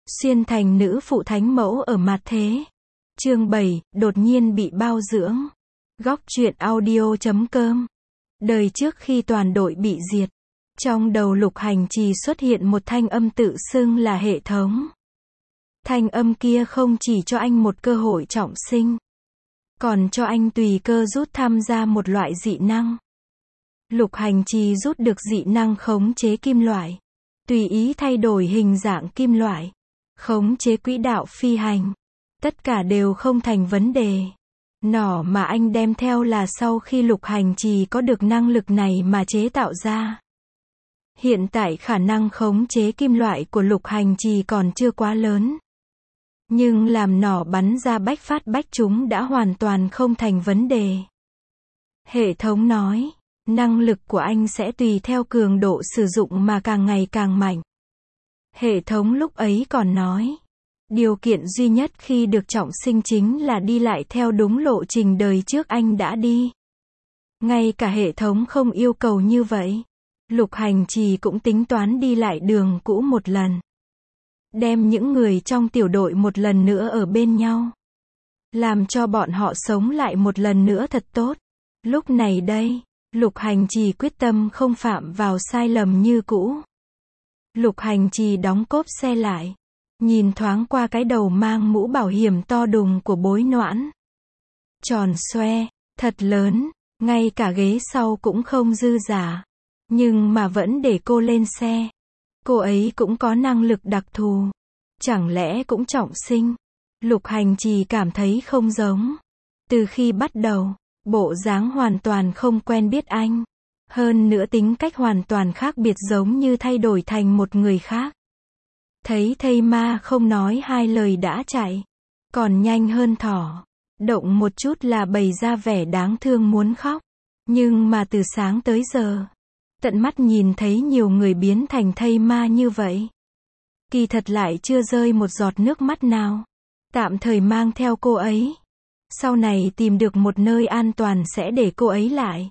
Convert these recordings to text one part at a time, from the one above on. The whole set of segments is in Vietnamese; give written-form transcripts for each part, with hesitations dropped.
Xuyên thành nữ phụ thánh mẫu ở mạt thế. Chương 7, đột nhiên bị bao dưỡng. Góc truyện audio.com. Đời trước khi toàn đội bị diệt, trong đầu Lục Hành Trì xuất hiện một thanh âm tự xưng là hệ thống. Thanh âm kia không chỉ cho anh một cơ hội trọng sinh, còn cho anh tùy cơ rút tham gia một loại dị năng. Lục Hành Trì rút được dị năng khống chế kim loại, tùy ý thay đổi hình dạng kim loại, khống chế quỹ đạo phi hành. Tất cả đều không thành vấn đề. Nỏ mà anh đem theo là sau khi Lục Hành Trì có được năng lực này mà chế tạo ra. Hiện tại khả năng khống chế kim loại của Lục Hành Trì còn chưa quá lớn, nhưng làm nỏ bắn ra bách phát bách trúng đã hoàn toàn không thành vấn đề. Hệ thống nói, năng lực của anh sẽ tùy theo cường độ sử dụng mà càng ngày càng mạnh. Hệ thống lúc ấy còn nói, điều kiện duy nhất khi được trọng sinh chính là đi lại theo đúng lộ trình đời trước anh đã đi. Ngay cả hệ thống không yêu cầu như vậy. Lục Hành Trì cũng tính toán đi lại đường cũ một lần. Đem những người trong tiểu đội một lần nữa ở bên nhau. Làm cho bọn họ sống lại một lần nữa thật tốt. Lúc này đây, Lục Hành Trì quyết tâm không phạm vào sai lầm như cũ. Lục Hành Trì đóng cốp xe lại, nhìn thoáng qua cái đầu mang mũ bảo hiểm to đùng của Bối Noãn. Tròn xoe, thật lớn, ngay cả ghế sau cũng không dư giả. Nhưng mà vẫn để cô lên xe. Cô ấy cũng có năng lực đặc thù. Chẳng lẽ cũng trọng sinh? Lục Hành Trì cảm thấy không giống. Từ khi bắt đầu, bộ dáng hoàn toàn không quen biết anh. Hơn nữa tính cách hoàn toàn khác biệt, giống như thay đổi thành một người khác. Thấy thây ma không nói hai lời đã chạy. Còn nhanh hơn thỏ. Động một chút là bày ra vẻ đáng thương muốn khóc. Nhưng mà từ sáng tới giờ, tận mắt nhìn thấy nhiều người biến thành thây ma như vậy. Kỳ thật lại chưa rơi một giọt nước mắt nào. Tạm thời mang theo cô ấy. Sau này tìm được một nơi an toàn sẽ để cô ấy lại.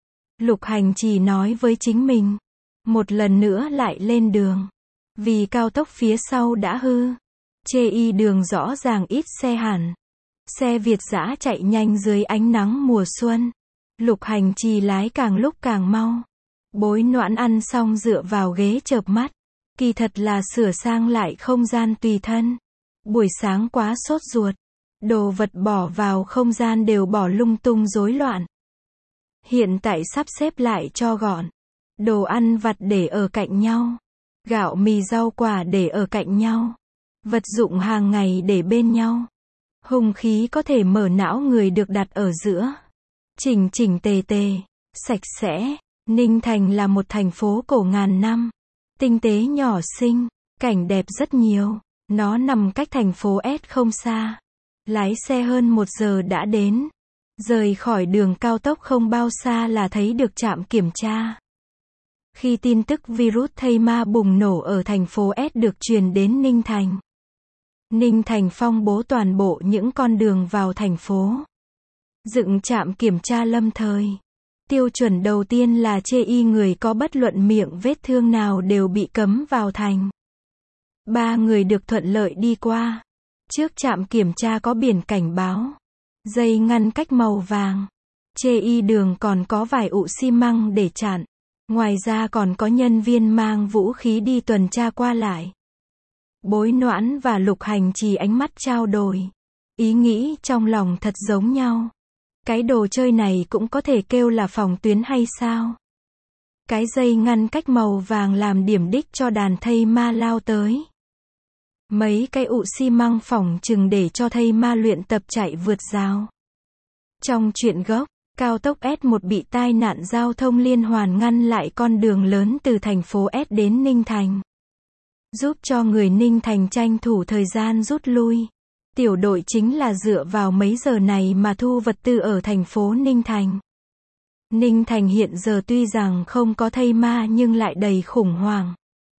Lục Hành Trì nói với chính mình. Một lần nữa lại lên đường. Vì cao tốc phía sau đã hư. Chê y đường rõ ràng ít xe hẳn. Xe Việt dã chạy nhanh dưới ánh nắng mùa xuân. Lục Hành Trì lái càng lúc càng mau. Bối Noãn ăn xong dựa vào ghế chợp mắt. Kỳ thật là sửa sang lại không gian tùy thân. Buổi sáng quá sốt ruột. Đồ vật bỏ vào không gian đều bỏ lung tung rối loạn. Hiện tại sắp xếp lại cho gọn. Đồ ăn vặt để ở cạnh nhau. Gạo mì rau quả để ở cạnh nhau. Vật dụng hàng ngày để bên nhau. Hung khí có thể mở não người được đặt ở giữa. Chỉnh chỉnh tề tề, sạch sẽ. Ninh Thành là một thành phố cổ ngàn năm. Tinh tế nhỏ xinh, cảnh đẹp rất nhiều. Nó nằm cách thành phố S không xa. Lái xe hơn 1 giờ đã đến. Rời khỏi đường cao tốc không bao xa là thấy được trạm kiểm tra. Khi tin tức virus thây ma bùng nổ ở thành phố S được truyền đến Ninh Thành, Ninh Thành phong bố toàn bộ những con đường vào thành phố. Dựng trạm kiểm tra lâm thời. Tiêu chuẩn đầu tiên là chê y người có bất luận miệng vết thương nào đều bị cấm vào thành. 3 người được thuận lợi đi qua. Trước trạm kiểm tra có biển cảnh báo. Dây ngăn cách màu vàng. Chê y đường còn có vài ụ xi măng để chặn. Ngoài ra còn có nhân viên mang vũ khí đi tuần tra qua lại. Bối Noãn và Lục Hành Trì ánh mắt trao đổi. Ý nghĩ trong lòng thật giống nhau. Cái đồ chơi này cũng có thể kêu là phòng tuyến hay sao? Cái dây ngăn cách màu vàng làm điểm đích cho đàn thây ma lao tới. Mấy cái ụ xi măng phỏng chừng để cho thây ma luyện tập chạy vượt rào. Trong truyện gốc, cao tốc S1 bị tai nạn giao thông liên hoàn ngăn lại con đường lớn từ thành phố S đến Ninh Thành. Giúp cho người Ninh Thành tranh thủ thời gian rút lui. Tiểu đội chính là dựa vào mấy giờ này mà thu vật tư ở thành phố Ninh Thành. Ninh Thành hiện giờ tuy rằng không có thây ma nhưng lại đầy khủng hoảng.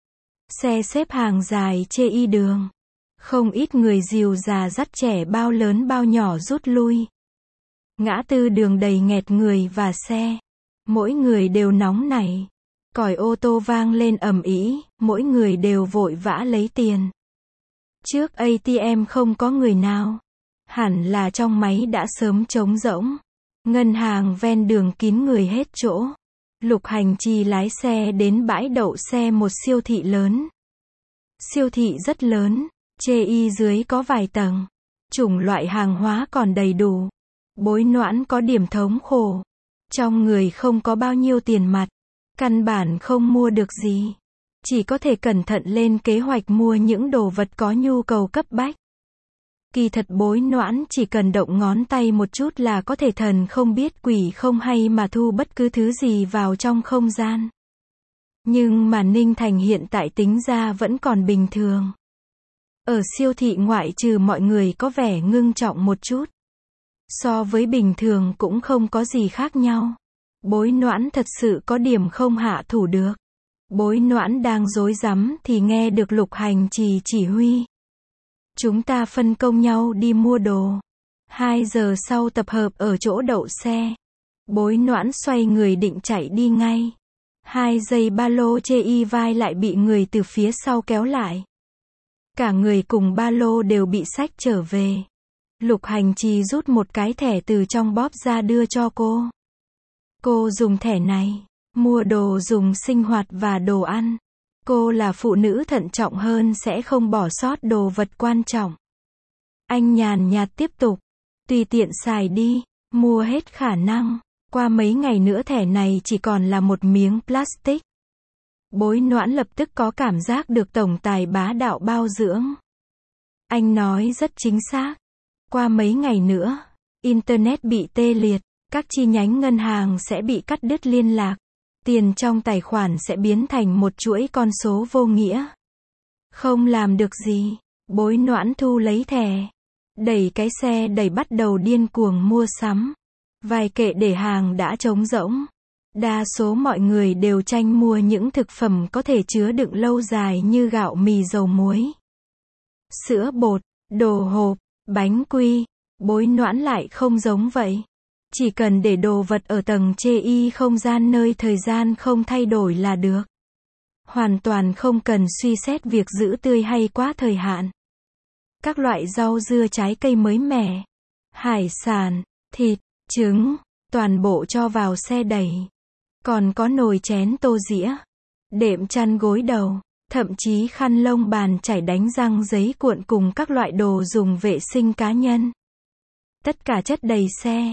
Xe xếp hàng dài chê y đường. Không ít người dìu già dắt trẻ bao lớn bao nhỏ rút lui. Ngã tư đường đầy nghẹt người và xe. Mỗi người đều nóng nảy. Còi ô tô vang lên ầm ĩ, mỗi người đều vội vã lấy tiền. Trước ATM không có người nào. Hẳn là trong máy đã sớm trống rỗng. Ngân hàng ven đường kín người hết chỗ. Lục Hành Trì lái xe đến bãi đậu xe một siêu thị lớn. Siêu thị rất lớn, chê y dưới có vài tầng. Chủng loại hàng hóa còn đầy đủ. Bối Noãn có điểm thống khổ. Trong người không có bao nhiêu tiền mặt. Căn bản không mua được gì. Chỉ có thể cẩn thận lên kế hoạch mua những đồ vật có nhu cầu cấp bách. Kỳ thật Bối Noãn chỉ cần động ngón tay một chút là có thể thần không biết quỷ không hay mà thu bất cứ thứ gì vào trong không gian. Nhưng mà Ninh Thành hiện tại tính ra vẫn còn bình thường. Ở siêu thị ngoại trừ mọi người có vẻ ngưng trọng một chút. So với bình thường cũng không có gì khác nhau. Bối Noãn thật sự có điểm không hạ thủ được. Bối Noãn đang rối rắm thì nghe được Lục Hành Trì chỉ huy. Chúng ta phân công nhau đi mua đồ. 2 giờ sau tập hợp ở chỗ đậu xe. Bối Noãn xoay người định chạy đi ngay. 2 giây ba lô chê y vai lại bị người từ phía sau kéo lại. Cả người cùng ba lô đều bị xách trở về. Lục Hành Trì rút một cái thẻ từ trong bóp ra đưa cho cô. Cô dùng thẻ này, mua đồ dùng sinh hoạt và đồ ăn. Cô là phụ nữ thận trọng hơn sẽ không bỏ sót đồ vật quan trọng. Anh nhàn nhạt tiếp tục. Tùy tiện xài đi, mua hết khả năng. Qua mấy ngày nữa thẻ này chỉ còn là một miếng plastic. Bối Noãn lập tức có cảm giác được tổng tài bá đạo bao dưỡng. Anh nói rất chính xác. Qua mấy ngày nữa, Internet bị tê liệt, các chi nhánh ngân hàng sẽ bị cắt đứt liên lạc. Tiền trong tài khoản sẽ biến thành một chuỗi con số vô nghĩa. Không làm được gì, Bối Noãn thu lấy thẻ. Đẩy cái xe đẩy bắt đầu điên cuồng mua sắm. Vài kệ để hàng đã trống rỗng. Đa số mọi người đều tranh mua những thực phẩm có thể chứa đựng lâu dài như gạo mì dầu muối. Sữa bột, đồ hộp, bánh quy. Bối Noãn lại không giống vậy. Chỉ cần để đồ vật ở tầng chê y không gian nơi thời gian không thay đổi là được. Hoàn toàn không cần suy xét việc giữ tươi hay quá thời hạn. Các loại rau dưa trái cây mới mẻ, hải sản, thịt, trứng, toàn bộ cho vào xe đẩy. Còn có nồi chén tô dĩa, đệm chăn gối đầu, thậm chí khăn lông bàn chải đánh răng giấy cuộn cùng các loại đồ dùng vệ sinh cá nhân. Tất cả chất đầy xe.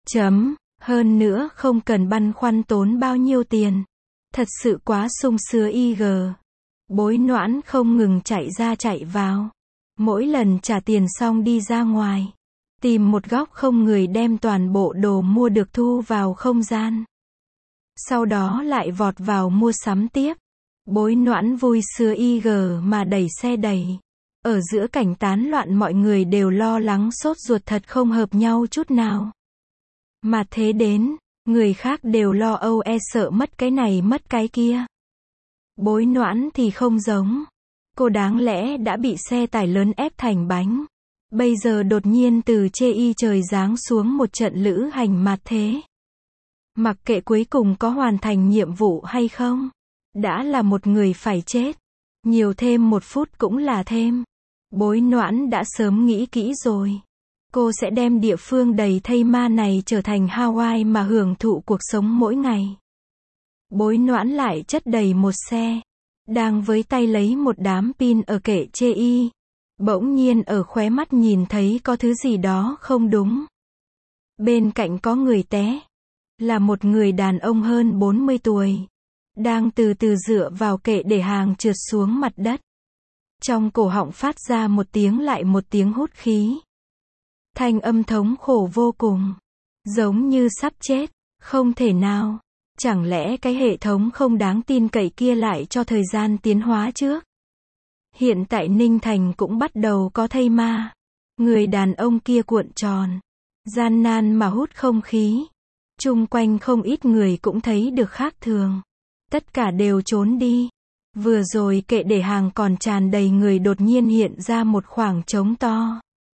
Hơn nữa không cần băn khoăn tốn bao nhiêu tiền. Thật sự quá sung sướng IG. Bối Noãn không ngừng chạy ra chạy vào. Mỗi lần trả tiền xong đi ra ngoài. Tìm một góc không người đem toàn bộ đồ mua được thu vào không gian. Sau đó lại vọt vào mua sắm tiếp. Bối Noãn vui sướng IG mà đẩy xe đẩy. Ở giữa cảnh tán loạn mọi người đều lo lắng sốt ruột thật không hợp nhau chút nào. Mà thế đến, người khác đều lo âu sợ mất cái này mất cái kia. Bối Noãn thì không giống. Cô đáng lẽ đã bị xe tải lớn ép thành bánh. Bây giờ đột nhiên từ chê y trời giáng xuống một trận lữ hành mạt thế. Mặc kệ cuối cùng có hoàn thành nhiệm vụ hay không. Đã là một người phải chết. Nhiều thêm 1 phút cũng là thêm. Bối Noãn đã sớm nghĩ kỹ rồi. Cô sẽ đem địa phương đầy thây ma này trở thành Hawaii mà hưởng thụ cuộc sống mỗi ngày. Bối Noãn lại chất đầy một xe. Đang với tay lấy một đám pin ở kệ chê y. Bỗng nhiên ở khóe mắt nhìn thấy có thứ gì đó không đúng. Bên cạnh có người té. Là một người đàn ông hơn 40 tuổi. Đang từ từ dựa vào kệ để hàng trượt xuống mặt đất. Trong cổ họng phát ra một tiếng lại một tiếng hút khí. Thanh âm thống khổ vô cùng. Giống như sắp chết. Không thể nào. Chẳng lẽ cái hệ thống không đáng tin cậy kia lại cho thời gian tiến hóa trước? Hiện tại Ninh Thành cũng bắt đầu có thây ma. Người đàn ông kia cuộn tròn. Gian nan mà hút không khí. Chung quanh không ít người cũng thấy được khác thường. Tất cả đều trốn đi. Vừa rồi kệ để hàng còn tràn đầy người đột nhiên hiện ra một khoảng trống to.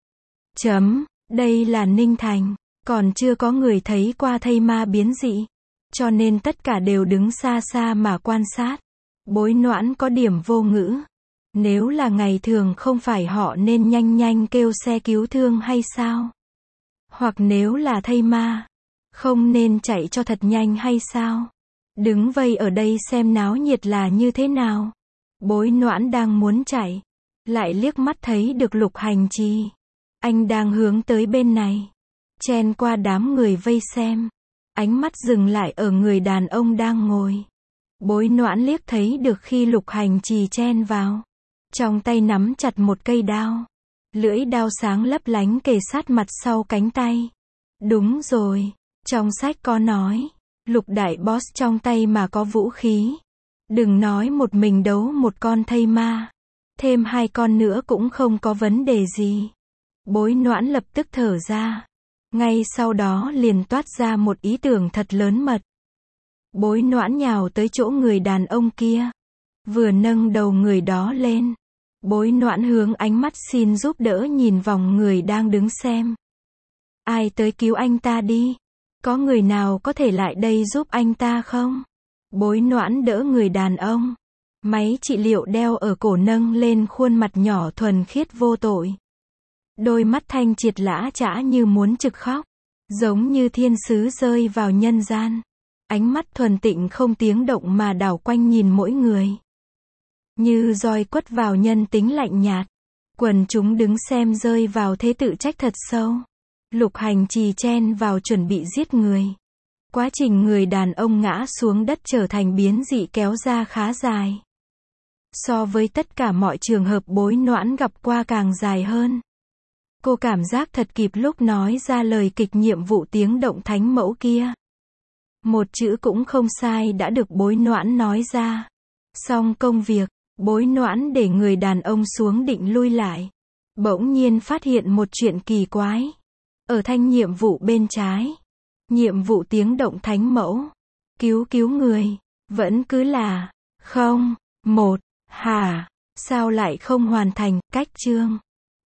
Đây là Ninh Thành. Còn chưa có người thấy qua thây ma biến dị. Cho nên tất cả đều đứng xa xa mà quan sát. Bối Noãn có điểm vô ngữ. Nếu là ngày thường không phải họ nên nhanh nhanh kêu xe cứu thương hay sao? Hoặc nếu là thây ma, không nên chạy cho thật nhanh hay sao? Đứng vây ở đây xem náo nhiệt là như thế nào? Bối Noãn đang muốn chạy, lại liếc mắt thấy được Lục Hành Trì. Anh đang hướng tới bên này, chen qua đám người vây xem. Ánh mắt dừng lại ở người đàn ông đang ngồi. Bối Noãn liếc thấy được khi Lục Hành Trì chen vào, trong tay nắm chặt một cây đao. Lưỡi đao sáng lấp lánh kề sát mặt sau cánh tay. Đúng rồi, trong sách có nói, Lục đại boss trong tay mà có vũ khí. Đừng nói một mình đấu một con thây ma, thêm 2 con nữa cũng không có vấn đề gì. Bối Noãn lập tức thở ra. Ngay sau đó liền toát ra một ý tưởng thật lớn mật. Bối Noãn nhào tới chỗ người đàn ông kia. Vừa nâng đầu người đó lên, Bối Noãn hướng ánh mắt xin giúp đỡ nhìn vòng người đang đứng xem. Ai tới cứu anh ta đi? Có người nào có thể lại đây giúp anh ta không? Bối Noãn đỡ người đàn ông. Máy trị liệu đeo ở cổ nâng lên khuôn mặt nhỏ thuần khiết vô tội. Đôi mắt thanh triệt lã chã như muốn trực khóc. Giống như thiên sứ rơi vào nhân gian. Ánh mắt thuần tịnh không tiếng động mà đảo quanh nhìn mỗi người. Như roi quất vào nhân tính lạnh nhạt. Quần chúng đứng xem rơi vào thế tự trách thật sâu. Lục Hành Trì chen vào chuẩn bị giết người. Quá trình người đàn ông ngã xuống đất trở thành biến dị kéo ra khá dài. So với tất cả mọi trường hợp Bối Noãn gặp qua càng dài hơn. Cô cảm giác thật kịp lúc nói ra lời kịch nhiệm vụ tiếng động thánh mẫu kia. Một chữ cũng không sai đã được Bối Noãn nói ra. Xong công việc, Bối Noãn để người đàn ông xuống định lui lại. Bỗng nhiên phát hiện một chuyện kỳ quái. Ở thanh nhiệm vụ bên trái, nhiệm vụ tiếng động thánh mẫu, cứu người, vẫn cứ là 0, 1, hả? Sao lại không hoàn thành? Cách chương